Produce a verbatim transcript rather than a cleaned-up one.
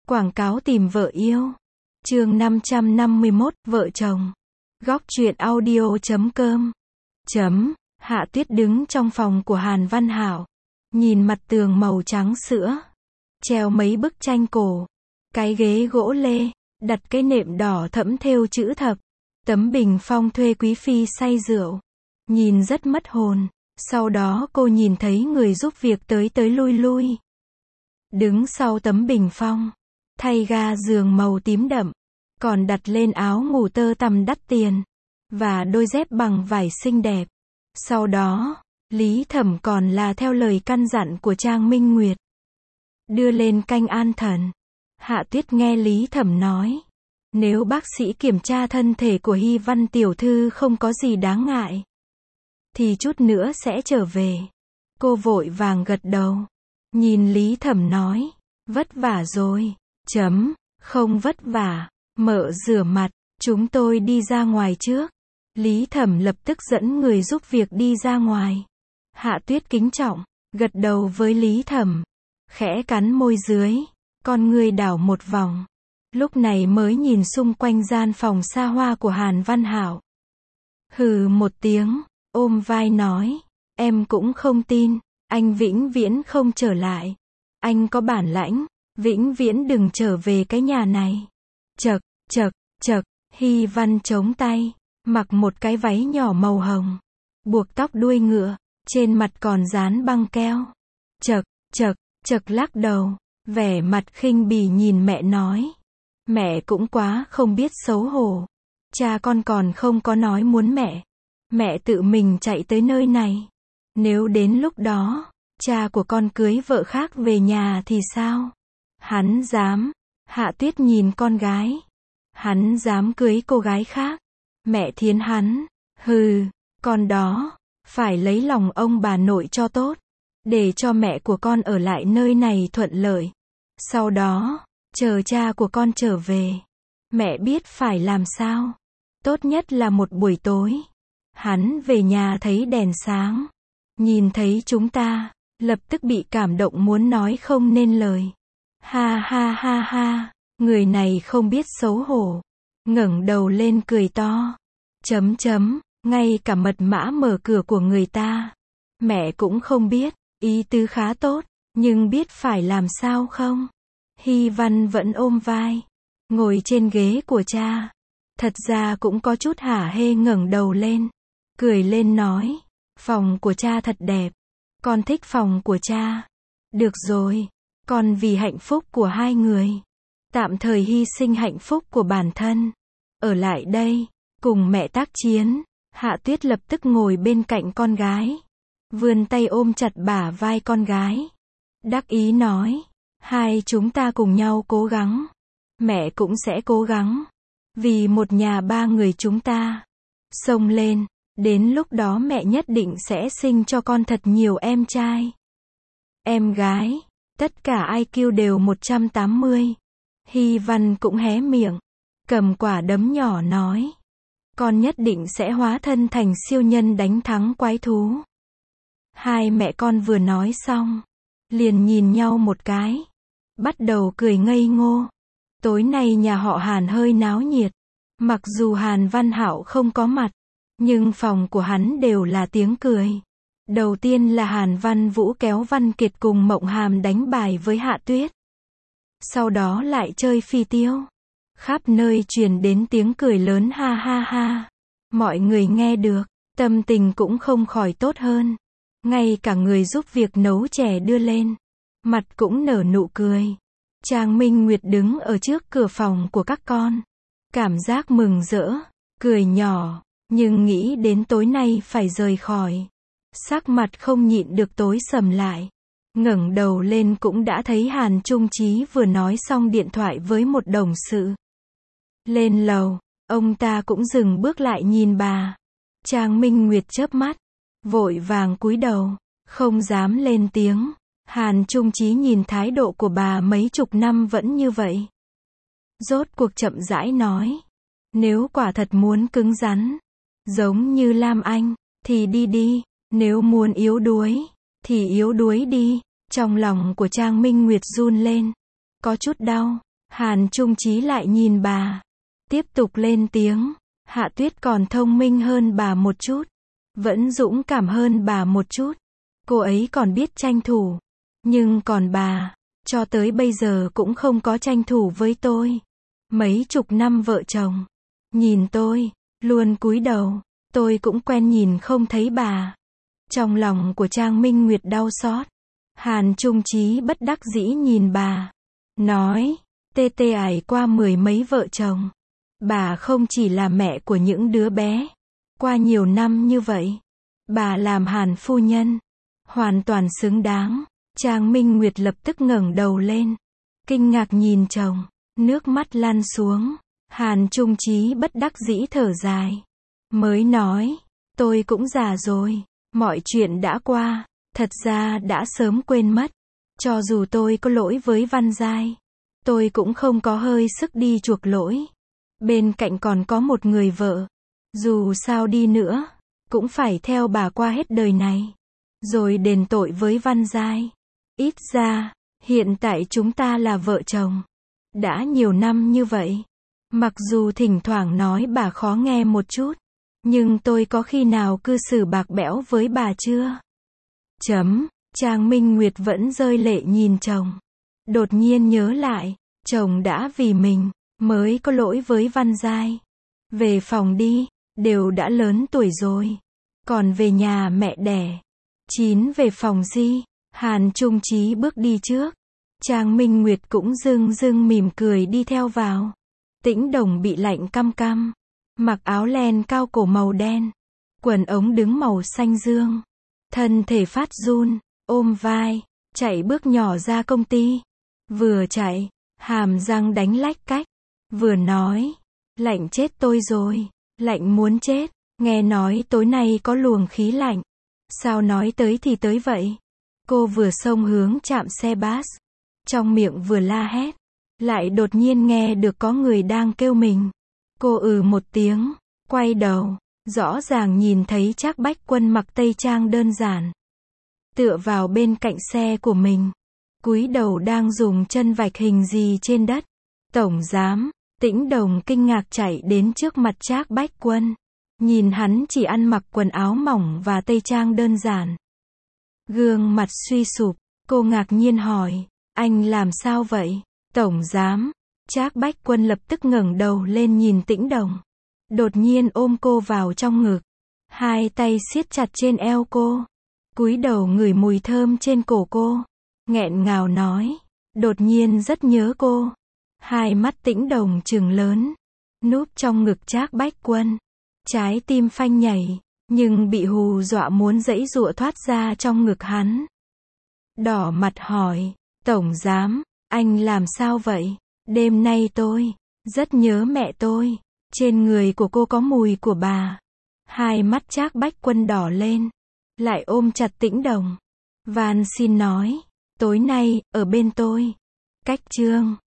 Quảng cáo tìm vợ yêu. Chương năm trăm năm mươi mốt, vợ chồng. Góc truyện audio chấm com. Chấm. Hạ Tuyết đứng trong phòng của Hàn Văn Hảo, nhìn mặt tường màu trắng sữa, treo mấy bức tranh cổ, cái ghế gỗ lê, đặt cái nệm đỏ thẫm thêu chữ thập, tấm bình phong thuê quý phi say rượu, nhìn rất mất hồn. Sau đó cô nhìn thấy người giúp việc tới tới lui lui, đứng sau tấm bình phong, thay ga giường màu tím đậm, còn đặt lên áo ngủ tơ tằm đắt tiền, và đôi dép bằng vải xinh đẹp. Sau đó, Lý Thẩm còn là theo lời căn dặn của Trang Minh Nguyệt, đưa lên canh an thần. Hạ Tuyết nghe Lý Thẩm nói, nếu bác sĩ kiểm tra thân thể của Hy Văn tiểu thư không có gì đáng ngại, thì chút nữa sẽ trở về. Cô vội vàng gật đầu, nhìn Lý Thẩm nói, vất vả rồi. Chấm. Không vất vả, mợ rửa mặt, chúng tôi đi ra ngoài trước. Lý Thẩm lập tức dẫn người giúp việc đi ra ngoài. Hạ Tuyết kính trọng, gật đầu với Lý Thẩm, khẽ cắn môi dưới, con người đảo một vòng. Lúc này mới nhìn xung quanh gian phòng xa hoa của Hàn Văn Hảo. Hừ một tiếng, ôm vai nói, em cũng không tin, anh vĩnh viễn không trở lại. Anh có bản lãnh, vĩnh viễn đừng trở về cái nhà này. Chậc, chậc, chậc, Hy Văn chống tay, mặc một cái váy nhỏ màu hồng, buộc tóc đuôi ngựa, trên mặt còn dán băng keo. Chậc, chậc, chậc lắc đầu, vẻ mặt khinh bỉ nhìn mẹ nói, mẹ cũng quá không biết xấu hổ. Cha con còn không có nói muốn mẹ, mẹ tự mình chạy tới nơi này. Nếu đến lúc đó, cha của con cưới vợ khác về nhà thì sao? Hắn dám. Hạ Tuyết nhìn con gái. Hắn dám cưới cô gái khác. Mẹ thiến hắn. Hừ, con đó, phải lấy lòng ông bà nội cho tốt, để cho mẹ của con ở lại nơi này thuận lợi. Sau đó, chờ cha của con trở về, mẹ biết phải làm sao. Tốt nhất là một buổi tối, hắn về nhà thấy đèn sáng, nhìn thấy chúng ta, lập tức bị cảm động muốn nói không nên lời. Ha ha ha ha, người này không biết xấu hổ, ngẩng đầu lên cười to. Chấm chấm, ngay cả mật mã mở cửa của người ta, mẹ cũng không biết, ý tứ khá tốt, nhưng biết phải làm sao không? Hy Văn vẫn ôm vai, ngồi trên ghế của cha. Thật ra cũng có chút hả hê ngẩng đầu lên, cười lên nói, phòng của cha thật đẹp, con thích phòng của cha. Được rồi, con vì hạnh phúc của hai người, tạm thời hy sinh hạnh phúc của bản thân, ở lại đây, cùng mẹ tác chiến. Hạ Tuyết lập tức ngồi bên cạnh con gái, vươn tay ôm chặt bả vai con gái, đắc ý nói, hai chúng ta cùng nhau cố gắng, mẹ cũng sẽ cố gắng, vì một nhà ba người chúng ta. Xông lên, đến lúc đó mẹ nhất định sẽ sinh cho con thật nhiều em trai, em gái, tất cả i kiu đều một trăm tám mươi. Hy Văn cũng hé miệng, cầm quả đấm nhỏ nói, con nhất định sẽ hóa thân thành siêu nhân đánh thắng quái thú. Hai mẹ con vừa nói xong, liền nhìn nhau một cái, bắt đầu cười ngây ngô. Tối nay nhà họ Hàn hơi náo nhiệt, mặc dù Hàn Văn Hảo không có mặt, nhưng phòng của hắn đều là tiếng cười. Đầu tiên là Hàn Văn Vũ kéo Văn Kiệt cùng Mộng Hàm đánh bài với Hạ Tuyết, sau đó lại chơi phi tiêu. Khắp nơi truyền đến tiếng cười lớn ha ha ha. Mọi người nghe được, tâm tình cũng không khỏi tốt hơn. Ngay cả người giúp việc nấu chè đưa lên, mặt cũng nở nụ cười. Trang Minh Nguyệt đứng ở trước cửa phòng của các con, cảm giác mừng rỡ, cười nhỏ, nhưng nghĩ đến tối nay phải rời khỏi, sắc mặt không nhịn được tối sầm lại. Ngẩng đầu lên cũng đã thấy Hàn Trung Chí vừa nói xong điện thoại với một đồng sự. Lên lầu, ông ta cũng dừng bước lại nhìn bà. Trang Minh Nguyệt chớp mắt, vội vàng cúi đầu, không dám lên tiếng. Hàn Trung Chí nhìn thái độ của bà mấy chục năm vẫn như vậy, rốt cuộc chậm rãi nói, nếu quả thật muốn cứng rắn, giống như Lam Anh, thì đi đi, nếu muốn yếu đuối, thì yếu đuối đi. Trong lòng của Trang Minh Nguyệt run lên, có chút đau. Hàn Trung Chí lại nhìn bà. Tiếp tục lên tiếng. Hạ Tuyết còn thông minh hơn bà một chút. Vẫn dũng cảm hơn bà một chút. Cô ấy còn biết tranh thủ. Nhưng còn bà, cho tới bây giờ cũng không có tranh thủ với tôi. Mấy chục năm vợ chồng. Nhìn tôi, luôn cúi đầu. Tôi cũng quen nhìn không thấy bà. Trong lòng của Trang Minh Nguyệt đau xót. Hàn Trung Chí bất đắc dĩ nhìn bà. Nói, tê tê ải qua mười mấy vợ chồng. Bà không chỉ là mẹ của những đứa bé. Qua nhiều năm như vậy, bà làm Hàn phu nhân. Hoàn toàn xứng đáng. Trang Minh Nguyệt lập tức ngẩng đầu lên. Kinh ngạc nhìn chồng. Nước mắt lăn xuống. Hàn Trung Chí bất đắc dĩ thở dài. Mới nói, tôi cũng già rồi. Mọi chuyện đã qua. Thật ra đã sớm quên mất. Cho dù tôi có lỗi với Văn Giai, tôi cũng không có hơi sức đi chuộc lỗi. Bên cạnh còn có một người vợ. Dù sao đi nữa, cũng phải theo bà qua hết đời này. Rồi đền tội với Văn Giai. Ít ra, hiện tại chúng ta là vợ chồng. Đã nhiều năm như vậy. Mặc dù thỉnh thoảng nói bà khó nghe một chút. Nhưng tôi có khi nào cư xử bạc bẽo với bà chưa? Chấm. Trang Minh Nguyệt vẫn rơi lệ nhìn chồng. Đột nhiên nhớ lại, chồng đã vì mình, mới có lỗi với Văn Giai. Về phòng đi, đều đã lớn tuổi rồi. Còn về nhà mẹ đẻ. Chín về phòng Di. Hàn Trung Chí bước đi trước. Trang Minh Nguyệt cũng dưng dưng mỉm cười đi theo vào. Tĩnh Đồng bị lạnh căm căm. Mặc áo len cao cổ màu đen. Quần ống đứng màu xanh dương. Thân thể phát run, ôm vai, chạy bước nhỏ ra công ty. Vừa chạy, hàm răng đánh lách cách. Vừa nói, lạnh chết tôi rồi, lạnh muốn chết. Nghe nói tối nay có luồng khí lạnh. Sao nói tới thì tới vậy? Cô vừa xông hướng trạm xe bus. Trong miệng vừa la hét. Lại đột nhiên nghe được có người đang kêu mình. Cô ừ một tiếng, quay đầu. Rõ ràng nhìn thấy Trác Bách Quân mặc tây trang đơn giản. Tựa vào bên cạnh xe của mình. Cúi đầu đang dùng chân vạch hình gì trên đất. Tổng giám, Tĩnh Đồng kinh ngạc chạy đến trước mặt Trác Bách Quân. Nhìn hắn chỉ ăn mặc quần áo mỏng và tây trang đơn giản. Gương mặt suy sụp, cô ngạc nhiên hỏi, anh làm sao vậy? Tổng giám, Trác Bách Quân lập tức ngẩng đầu lên nhìn Tĩnh Đồng. Đột nhiên ôm cô vào trong ngực. Hai tay siết chặt trên eo cô. Cúi đầu ngửi mùi thơm trên cổ cô. Nghẹn ngào nói. Đột nhiên rất nhớ cô. Hai mắt Tĩnh Đồng trừng lớn. Núp trong ngực Trác Bách Quân. Trái tim phanh nhảy. Nhưng bị hù dọa muốn giãy giụa thoát ra trong ngực hắn. Đỏ mặt hỏi. Tổng giám, anh làm sao vậy? Đêm nay tôi rất nhớ mẹ tôi. Trên người của cô có mùi của bà. Hai mắt Trác Bách Quân đỏ lên. Lại ôm chặt Tĩnh Đồng. Van xin nói. Tối nay, ở bên tôi. Cách Trương.